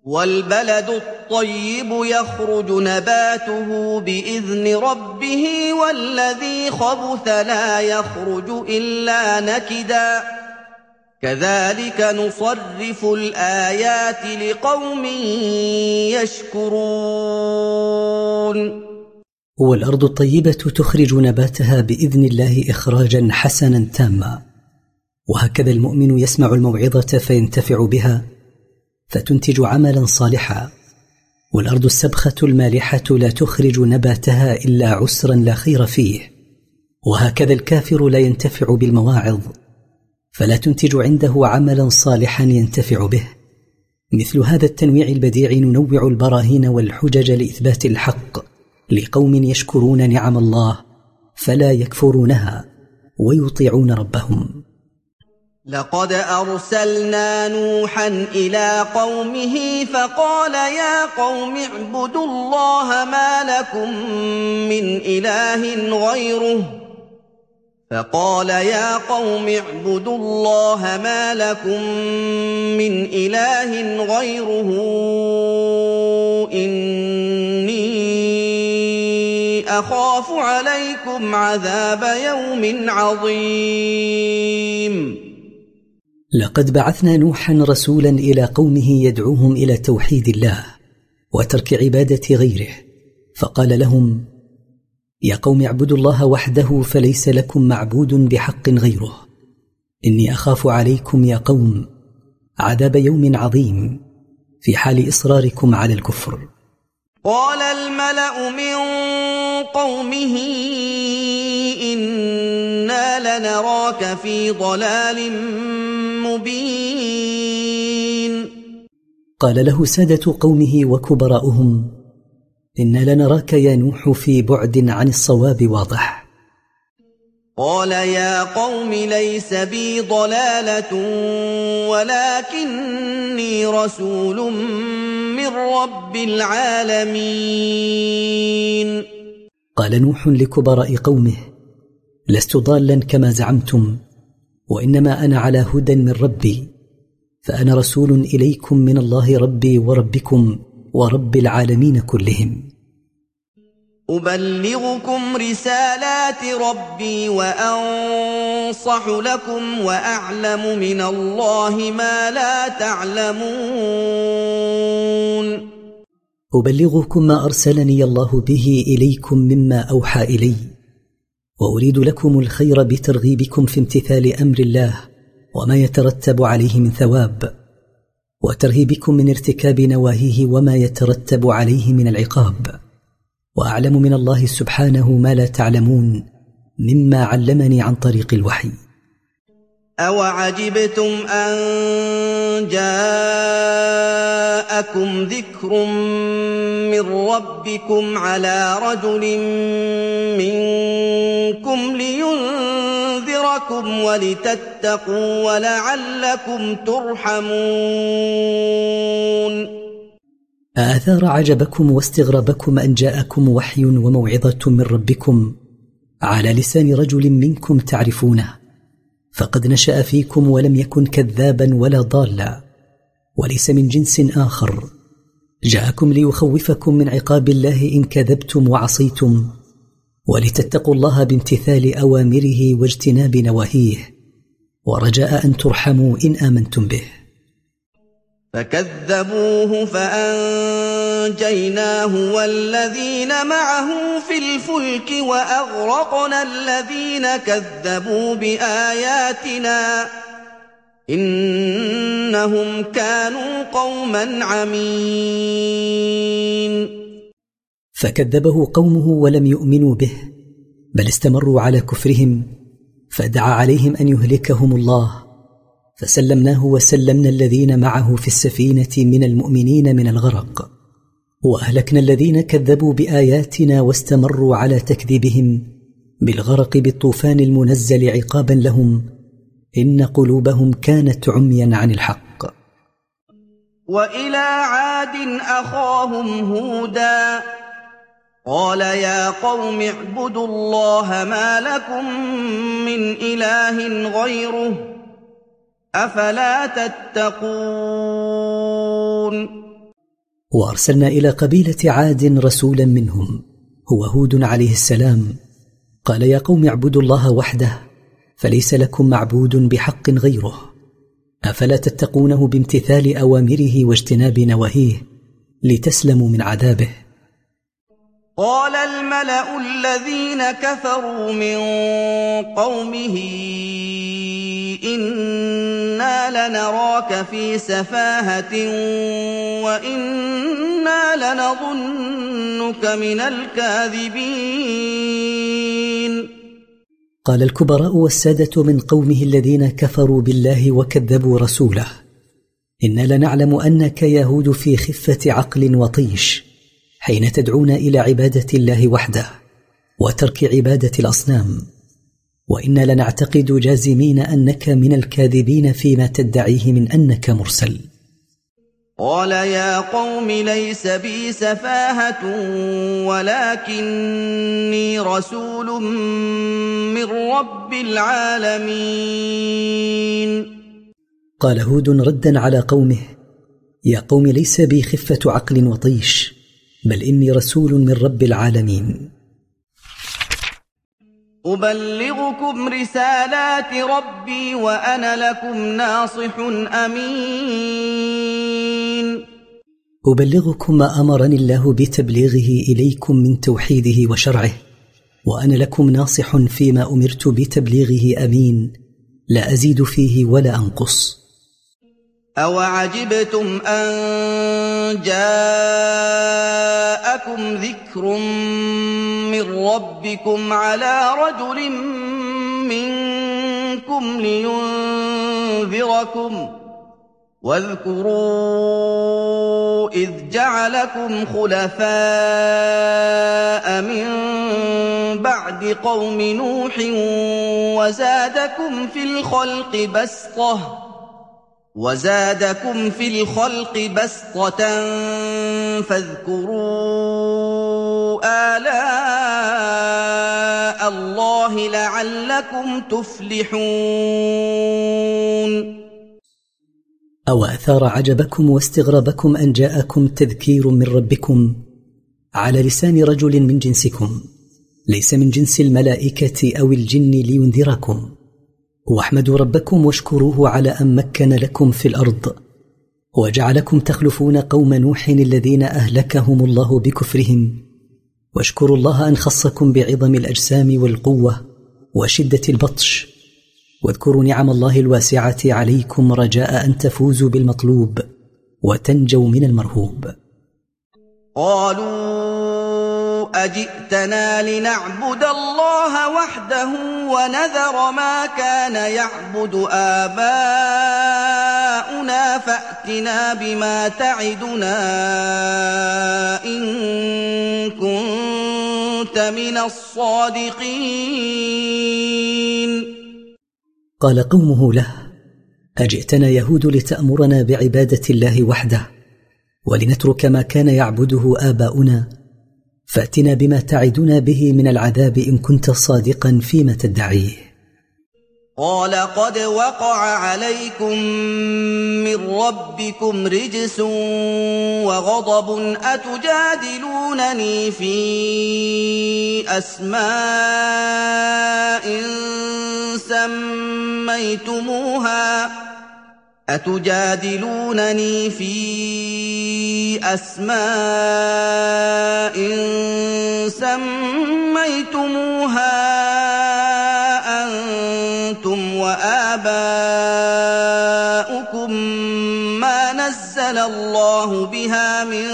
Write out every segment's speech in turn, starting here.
وَالْبَلَدُ الطَّيِّبُ يَخْرُجُ نَبَاتُهُ بِإِذْنِ رَبِّهِ وَالَّذِي خَبُثَ لَا يَخْرُجُ إِلَّا نَكِدًا ۚ كَذَٰلِكَ نُصَرِّفُ الْآيَاتِ لِقَوْمٍ يَشْكُرُونَ. والأرض الطيبة تخرج نباتها بإذن الله إخراجا حسنا تاما. وهكذا المؤمن يسمع الموعظة فينتفع بها فتنتج عملا صالحا. والأرض السبخة المالحة لا تخرج نباتها إلا عسرا لا خير فيه. وهكذا الكافر لا ينتفع بالمواعظ فلا تنتج عنده عملا صالحا ينتفع به. مثل هذا التنويع البديع ننوع البراهين والحجج لإثبات الحق لقوم يشكرون نعم الله فلا يكفرونها ويطيعون ربهم. لقد أرسلنا نوحا إلى قومه فقال يا قوم اعبدوا الله ما لكم من إله غيره إني أخاف عليكم عذاب يوم عظيم. لقد بعثنا نوحا رسولا إلى قومه يدعوهم إلى توحيد الله وترك عبادة غيره، فقال لهم يا قوم اعبدوا الله وحده فليس لكم معبود بحق غيره، إني أخاف عليكم يا قوم عذاب يوم عظيم في حال إصراركم على الكفر. قال الملأ من قومه إنا لنراك في ضلال مبين. قال له سادة قومه وكبراؤهم إنا لنراك يا نوح في بعد عن الصواب واضح. قال يا قوم ليس بي ضلالة ولكني رسول من رب العالمين. قال نوح لكبراء قومه لست ضالا كما زعمتم، وإنما أنا على هدى من ربي، فأنا رسول إليكم من الله ربي وربكم ورب العالمين كلهم. أبلغكم رسالات ربي وأنصح لكم وأعلم من الله ما لا تعلمون. أبلغكم ما أرسلني الله به إليكم مما أوحى إلي، وأريد لكم الخير بترغيبكم في امتثال أمر الله وما يترتب عليه من ثواب، وترهيبكم من ارتكاب نواهيه وما يترتب عليه من العقاب، وأعلم من الله سبحانه ما لا تعلمون مما علمني عن طريق الوحي. أوعجبتم أن جاءكم ذكر من ربكم على رجل منكم لينذركم ولتتقوا ولعلكم ترحمون. آثار عجبكم واستغرابكم أن جاءكم وحي وموعظة من ربكم على لسان رجل منكم تعرفونه، فقد نشأ فيكم ولم يكن كذابا ولا ضالا، وليس من جنس آخر، جاءكم ليخوفكم من عقاب الله إن كذبتم وعصيتم، ولتتقوا الله بامتثال أوامره واجتناب نواهيه، ورجاء أن ترحموا إن آمنتم به. فكذبوه فأنجيناه والذين معه في الفلك وأغرقنا الذين كذبوا بآياتنا إنهم كانوا قوما عمين. فكذبه قومه ولم يؤمنوا به، بل استمروا على كفرهم، فدعا عليهم أن يهلكهم الله، فسلمناه وسلمنا الذين معه في السفينة من المؤمنين من الغرق، وأهلكنا الذين كذبوا بآياتنا واستمروا على تكذيبهم بالغرق بالطوفان المنزل عقابا لهم، إن قلوبهم كانت عميا عن الحق. وإلى عاد أخاهم هودا قال يا قوم اعبدوا الله ما لكم من إله غيره أفلا تتقون. وأرسلنا إلى قبيلة عاد رسولا منهم هو هود عليه السلام، قال يا قوم اعبدوا الله وحده فليس لكم معبود بحق غيره، أفلا تتقونه بامتثال أوامره واجتناب نواهيه لتسلموا من عذابه. قال الملأ الذين كفروا من قومه إنا لنراك في سفاهة وإنا لنظنك من الكاذبين. قال الكبراء والسادة من قومه الذين كفروا بالله وكذبوا رسوله إنا لنعلم أنك يهود في خفة عقل وطيش حين تدعون إلى عبادة الله وحده وترك عبادة الأصنام، وإنا لنعتقد جازمين أنك من الكاذبين فيما تدعيه من أنك مرسل. قال يا قوم ليس بي سفاهة ولكني رسول من رب العالمين. قال هود ردا على قومه يا قوم ليس بي خفة عقل وطيش بل إني رسول من رب العالمين. أبلغكم رسالات ربي وأنا لكم ناصح أمين. أبلغكم ما أمرني الله بتبليغه إليكم من توحيده وشرعه، وأنا لكم ناصح فيما أمرت بتبليغه أمين، لا أزيد فيه ولا أنقص. أوعجبتم أن جاءكم ذكر من ربكم على رجل منكم لينذركم واذكروا إذ جعلكم خلفاء من بعد قوم نوح وزادكم في الخلق بسطة فاذكروا آلاء الله لعلكم تفلحون. أو أثار عجبكم واستغربكم أن جاءكم تذكير من ربكم على لسان رجل من جنسكم ليس من جنس الملائكة أو الجن لينذركم، واحمدوا ربكم واشكروه على أن مكن لكم في الأرض وجعلكم تخلفون قوم نوح الذين أهلكهم الله بكفرهم، واشكروا الله أن خصكم بعظم الأجسام والقوة وشدة البطش، واذكروا نعم الله الواسعة عليكم رجاء أن تفوزوا بالمطلوب وتنجوا من المرهوب. قالوا أجئتنا لنعبد الله وحده ونذر ما كان يعبد آباؤنا فأتنا بما تعدنا إن كنت من الصادقين. قال قومه له أجئتنا يهود لتأمرنا بعبادة الله وحده ولنترك ما كان يعبده آباؤنا، فأتنا بما تعدنا به من العذاب إن كنت صادقا فيما تدعيه. قال قد وقع عليكم من ربكم رجس وغضب أتجادلونني في أسماء سميتموها أنتم وآباؤكم ما نزل الله بها من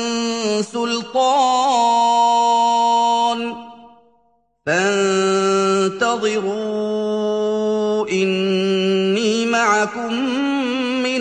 سلطان فانتظروا إني معكم من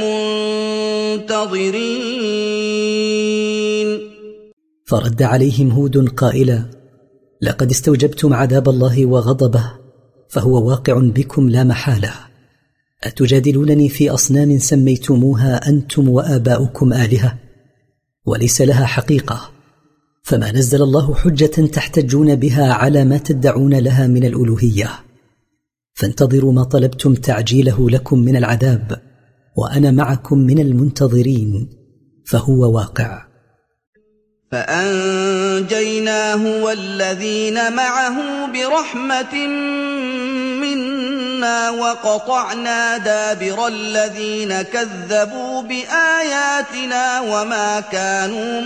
المنتظرين. فرد عليهم هود قائلا لقد استوجبتم عذاب الله وغضبه فهو واقع بكم لا محالة. أتجادلونني في أصنام سميتموها أنتم وآباؤكم آلهة وليس لها حقيقة، فما نزل الله حجة تحتجون بها على ما تدعون لها من الألوهية، فانتظروا ما طلبتم تعجيله لكم من العذاب وأنا معكم من المنتظرين، فهو واقع. فأنجيناه والذين معه برحمة منا وقطعنا دابر الذين كذبوا بآياتنا وما كانوا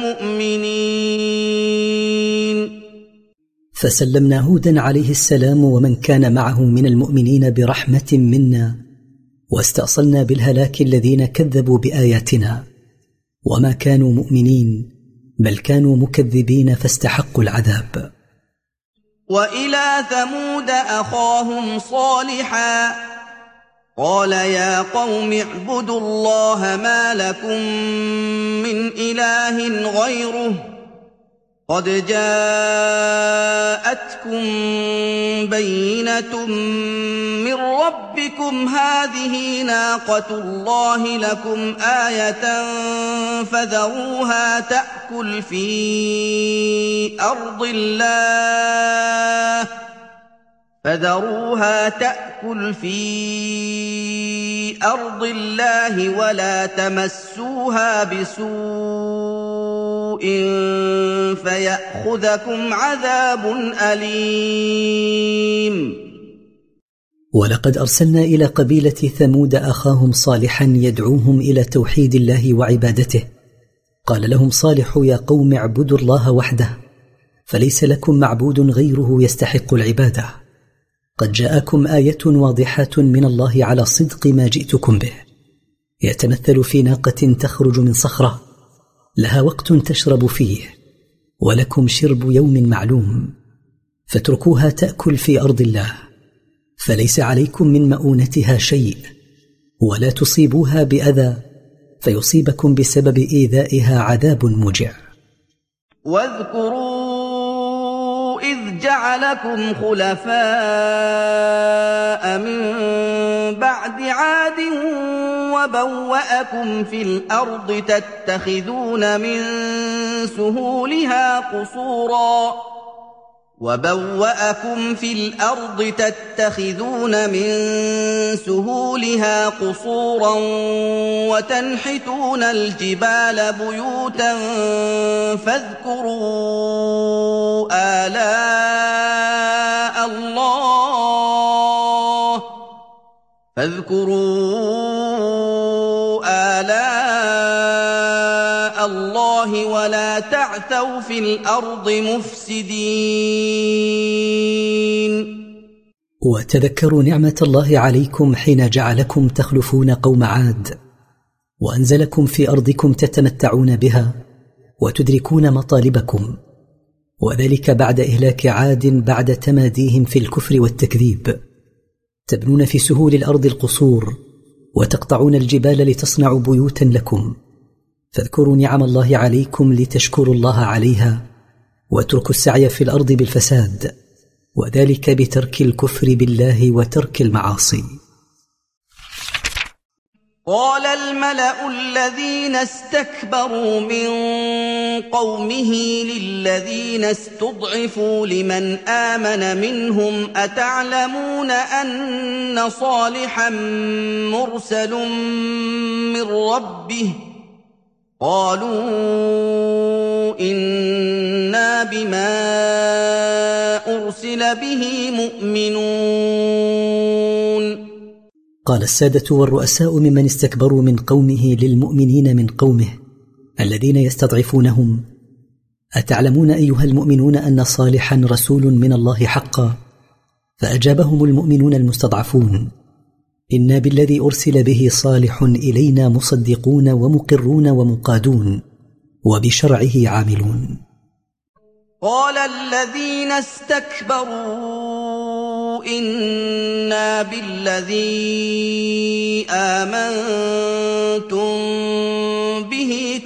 مؤمنين. فسلمنا هودا عليه السلام ومن كان معه من المؤمنين برحمة منا، واستأصلنا بالهلاك الذين كذبوا بآياتنا وما كانوا مؤمنين، بل كانوا مكذبين فاستحقوا العذاب. وإلى ثمود أخاهم صالحا قال يا قوم اعبدوا الله ما لكم من إله غيره قد جاءتكم بينة من ربكم هذه ناقة الله لكم آية فذروها تأكل في أرض الله ولا تمسوها بسوء فيأخذكم عذاب أليم. ولقد أرسلنا إلى قبيلة ثمود أخاهم صالحا يدعوهم إلى توحيد الله وعبادته. قال لهم صالح يا قوم اعبدوا الله وحده فليس لكم معبود غيره يستحق العبادة. قد جاءكم آية واضحة من الله على صدق ما جئتكم به، يتمثل في ناقة تخرج من صخرة لها وقت تشرب فيه ولكم شرب يوم معلوم، فاتركوها تأكل في أرض الله فليس عليكم من مؤونتها شيء، ولا تصيبوها بأذى فيصيبكم بسبب إيذائها عذاب موجع. واذكروا إذ جعلكم خلفاء من بعد عاد وبوأكم في الأرض تتخذون من سهولها قصورا وتنحتون الجبال بيوتا فاذكروا آلاء الله ولا تعثوا في الأرض مفسدين. وتذكروا نعمة الله عليكم حين جعلكم تخلفون قوم عاد وأنزلكم في أرضكم تتمتعون بها وتدركون مطالبكم، وذلك بعد إهلاك عاد بعد تماديهم في الكفر والتكذيب. تبنون في سهول الأرض القصور وتقطعون الجبال لتصنعوا بيوتا لكم، فاذكروا نعم الله عليكم لتشكروا الله عليها واتركوا السعي في الأرض بالفساد، وذلك بترك الكفر بالله وترك المعاصي. قال الملأ الذين استكبروا من قومه للذين استضعفوا لمن آمن منهم أتعلمون أن صالحا مرسل من ربه قالوا إنا بما أرسل به مؤمنون. قال السادة والرؤساء ممن استكبروا من قومه للمؤمنين من قومه الذين يستضعفونهم: أتعلمون أيها المؤمنون أن صالحا رسول من الله حقا؟ فأجابهم المؤمنون المستضعفون: إنا بالذي أرسل به صالح إلينا مصدقون ومقرون ومقادون وبشرعه عاملون. قال الذين استكبروا إنا بالذي آمنتم به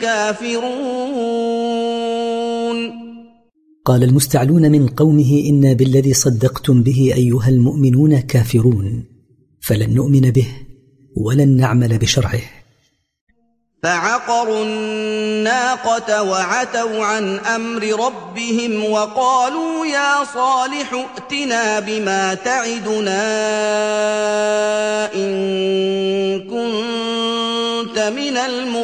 كافرون. قال المستعلون من قومه: إنا بالذي صدقتم به أيها المؤمنون كافرون، فلن نؤمن به ولن نعمل بشرعه. فعقروا الناقة وعتوا عن أمر ربهم وقالوا يا صالح ائتنا بما تعدنا إن كنت كنت من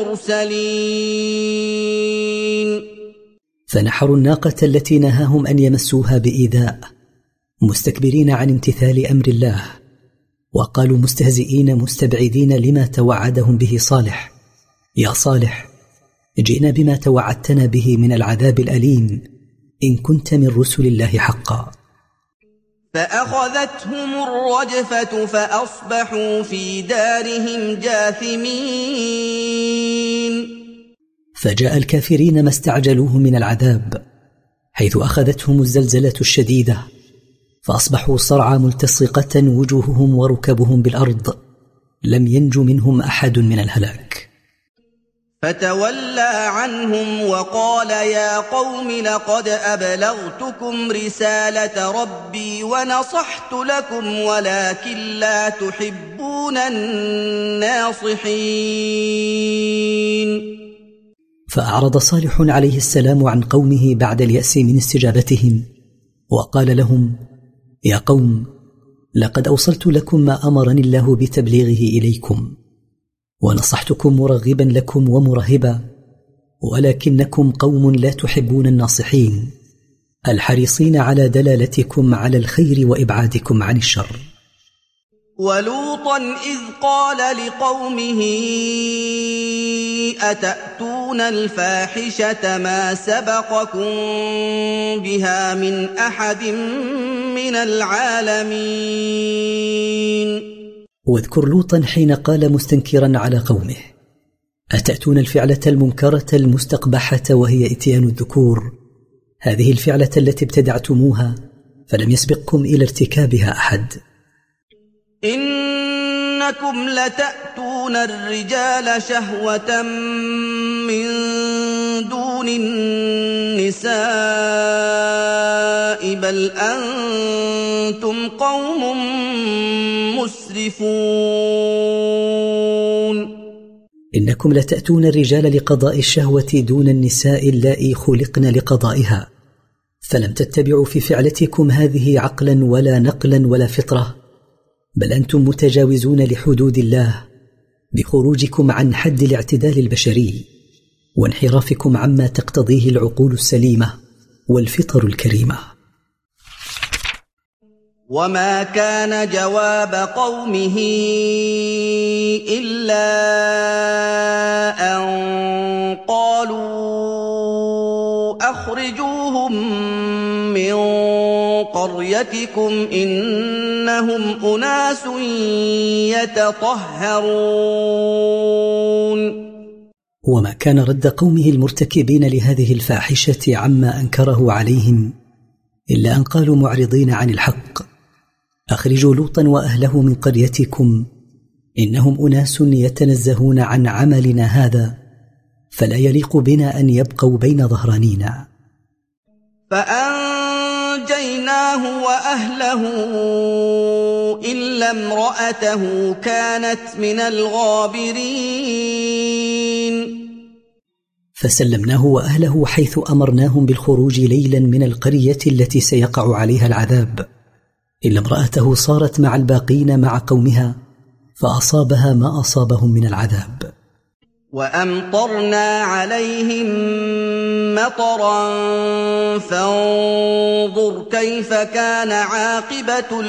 المرسلين. فنحروا الناقة التي نهاهم أن يمسوها بإيذاء، مستكبرين عن امتثال أمر الله، وقالوا مستهزئين مستبعدين لما توعدهم به صالح: يا صالح، جئنا بما توعدتنا به من العذاب الأليم إن كنت من رسل الله حقا. فأخذتهم الرجفة فأصبحوا في دارهم جاثمين. فجاء الكافرين ما استعجلوه من العذاب، حيث أخذتهم الزلزلة الشديدة، فأصبحوا صرعى ملتصقة وجوههم وركبهم بالأرض، لم ينج منهم أحد من الهلاك. فتولى عنهم وقال: يا قوم لقد أبلغتكم رسالة ربي ونصحت لكم ولكن لا تحبون الناصحين. فأعرض صالح عليه السلام عن قومه بعد اليأس من استجابتهم، وقال لهم: يا قوم، لقد أوصلت لكم ما أمرني الله بتبليغه إليكم، ونصحتكم مرغبا لكم ومرهبا، ولكنكم قوم لا تحبون الناصحين الحريصين على دلالتكم على الخير وإبعادكم عن الشر. ولوطا إذ قال لقومه: أتأتون الفاحشة ما سبقكم بها من أحد من العالمين. واذكر لوطا حين قال مستنكرا على قومه: أتأتون الفعلة المنكرة المستقبحة وهي إتيان الذكور، هذه الفعلة التي ابتدعتموها فلم يسبقكم إلى ارتكابها أحد. إنكم لتأتون الرجال شهوة من دون النساء بل أنتم قوم مسرفون. إنكم لتأتون الرجال لقضاء الشهوة دون النساء اللائي خلقن لقضائها، فلم تتبعوا في فعلتكم هذه عقلا ولا نقلا ولا فطرة، بل أنتم متجاوزون لحدود الله بخروجكم عن حد الاعتدال البشري وانحرافكم عما تقتضيه العقول السليمة والفطر الكريمة. وما كان جواب قومه إلا أن قالوا أخرجوهم من قريتكم إنهم أناس يتطهرون. وما كان رد قومه المرتكبين لهذه الفاحشة عما أنكره عليهم إلا أن قالوا معرضين عن الحق: أخرجوا لوطا وأهله من قريتكم إنهم أناس يتنزهون عن عملنا هذا، فلا يليق بنا أن يبقوا بين ظهرانينا. فأنجيناه وأهله إلا امرأته كانت من الغابرين. فسلمناه وأهله حيث أمرناهم بالخروج ليلا من القرية التي سيقع عليها العذاب، إلا امرأته صارت مع الباقين مع قومها فأصابها ما أصابهم من العذاب. وأمطرنا عليهم مطرا فانظر كيف كان عاقبة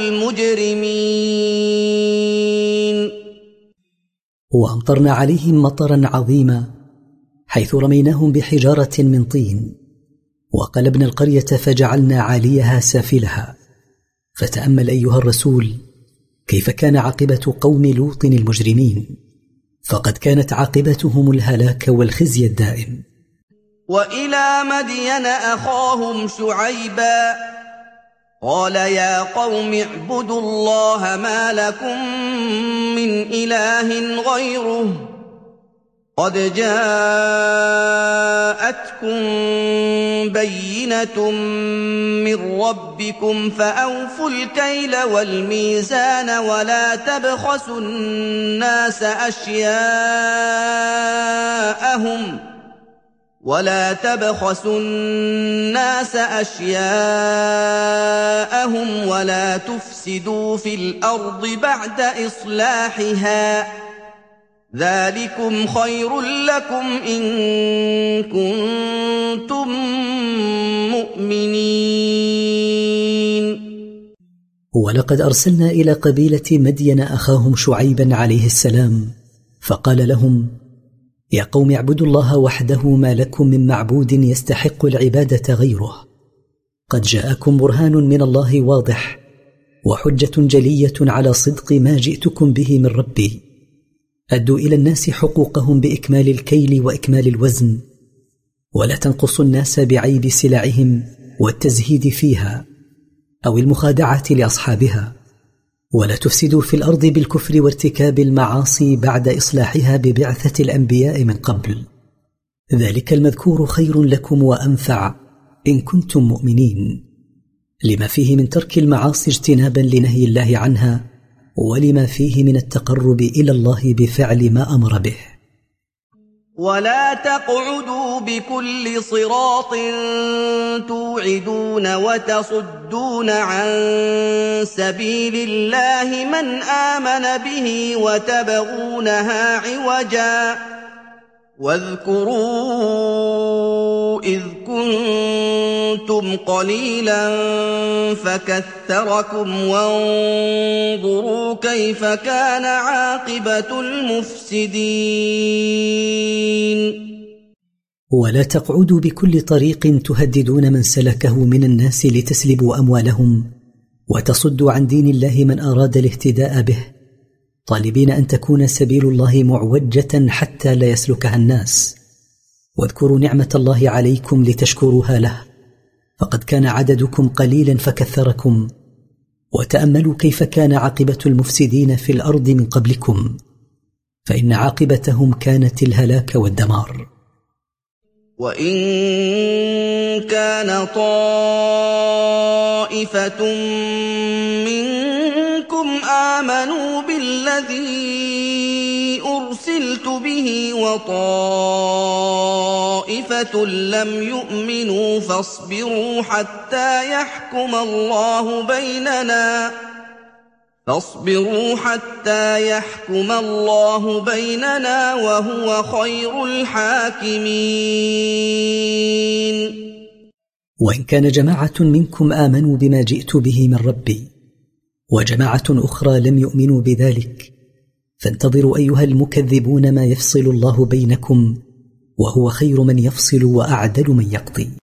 المجرمين. وأمطرنا عليهم مطرا عظيما حيث رميناهم بحجارة من طين، وقلبنا القرية فجعلنا عاليها سافلها. فتأمل أيها الرسول كيف كان عاقبة قوم لوط المجرمين، فقد كانت عاقبتهم الهلاك والخزي الدائم. وإلى مدين أخاهم شعيبا قال يا قوم اعبدوا الله ما لكم من إله غيره قد جاءتكم بينة من ربكم فأوفوا الكيل والميزان ولا تبخسوا الناس أشياءهم ولا تفسدوا في الأرض بعد إصلاحها ذلكم خير لكم إن كنتم مؤمنين. ولقد أرسلنا إلى قبيلة مدين أخاهم شعيبا عليه السلام فقال لهم: يا قوم اعبدوا الله وحده ما لكم من معبود يستحق العبادة غيره. قد جاءكم برهان من الله واضح وحجة جلية على صدق ما جئتكم به من ربي. أدوا إلى الناس حقوقهم بإكمال الكيل وإكمال الوزن، ولا تنقصوا الناس بعيب سلعهم والتزهيد فيها أو المخادعة لأصحابها، ولا تفسدوا في الأرض بالكفر وارتكاب المعاصي بعد إصلاحها ببعثة الأنبياء من قبل. ذلك المذكور خير لكم وأنفع إن كنتم مؤمنين، لما فيه من ترك المعاصي اجتنابا لنهي الله عنها، ولما فيه من التقرب إلى الله بفعل ما أمر به. ولا تقعدوا بكل صراط توعدون وتصدون عن سبيل الله من آمن به وتبغونها عوجا. واذكروا إذ كنتم قليلا فكثركم وانظروا كيف كان عاقبة المفسدين. ولا تقعدوا بكل طريق تهددون من سلكه من الناس لتسلبوا أموالهم وتصدوا عن دين الله من أراد الاهتداء به، طالبين أن تكون سبيل الله معوجة حتى لا يسلكها الناس. واذكروا نعمة الله عليكم لتشكروها له، فقد كان عددكم قليلا فكثركم، وتأملوا كيف كان عاقبة المفسدين في الأرض من قبلكم، فإن عاقبتهم كانت الهلاك والدمار. وإن كان طائفة منكم آمنوا بالذي أرسلت به وطائفة لم يؤمنوا فاصبروا حتى يحكم الله بيننا وهو خير الحاكمين. وإن كان جماعة منكم آمنوا بما جئت به من ربي وجماعة أخرى لم يؤمنوا بذلك، فانتظروا أيها المكذبون ما يفصل الله بينكم، وهو خير من يفصل وأعدل من يقضي.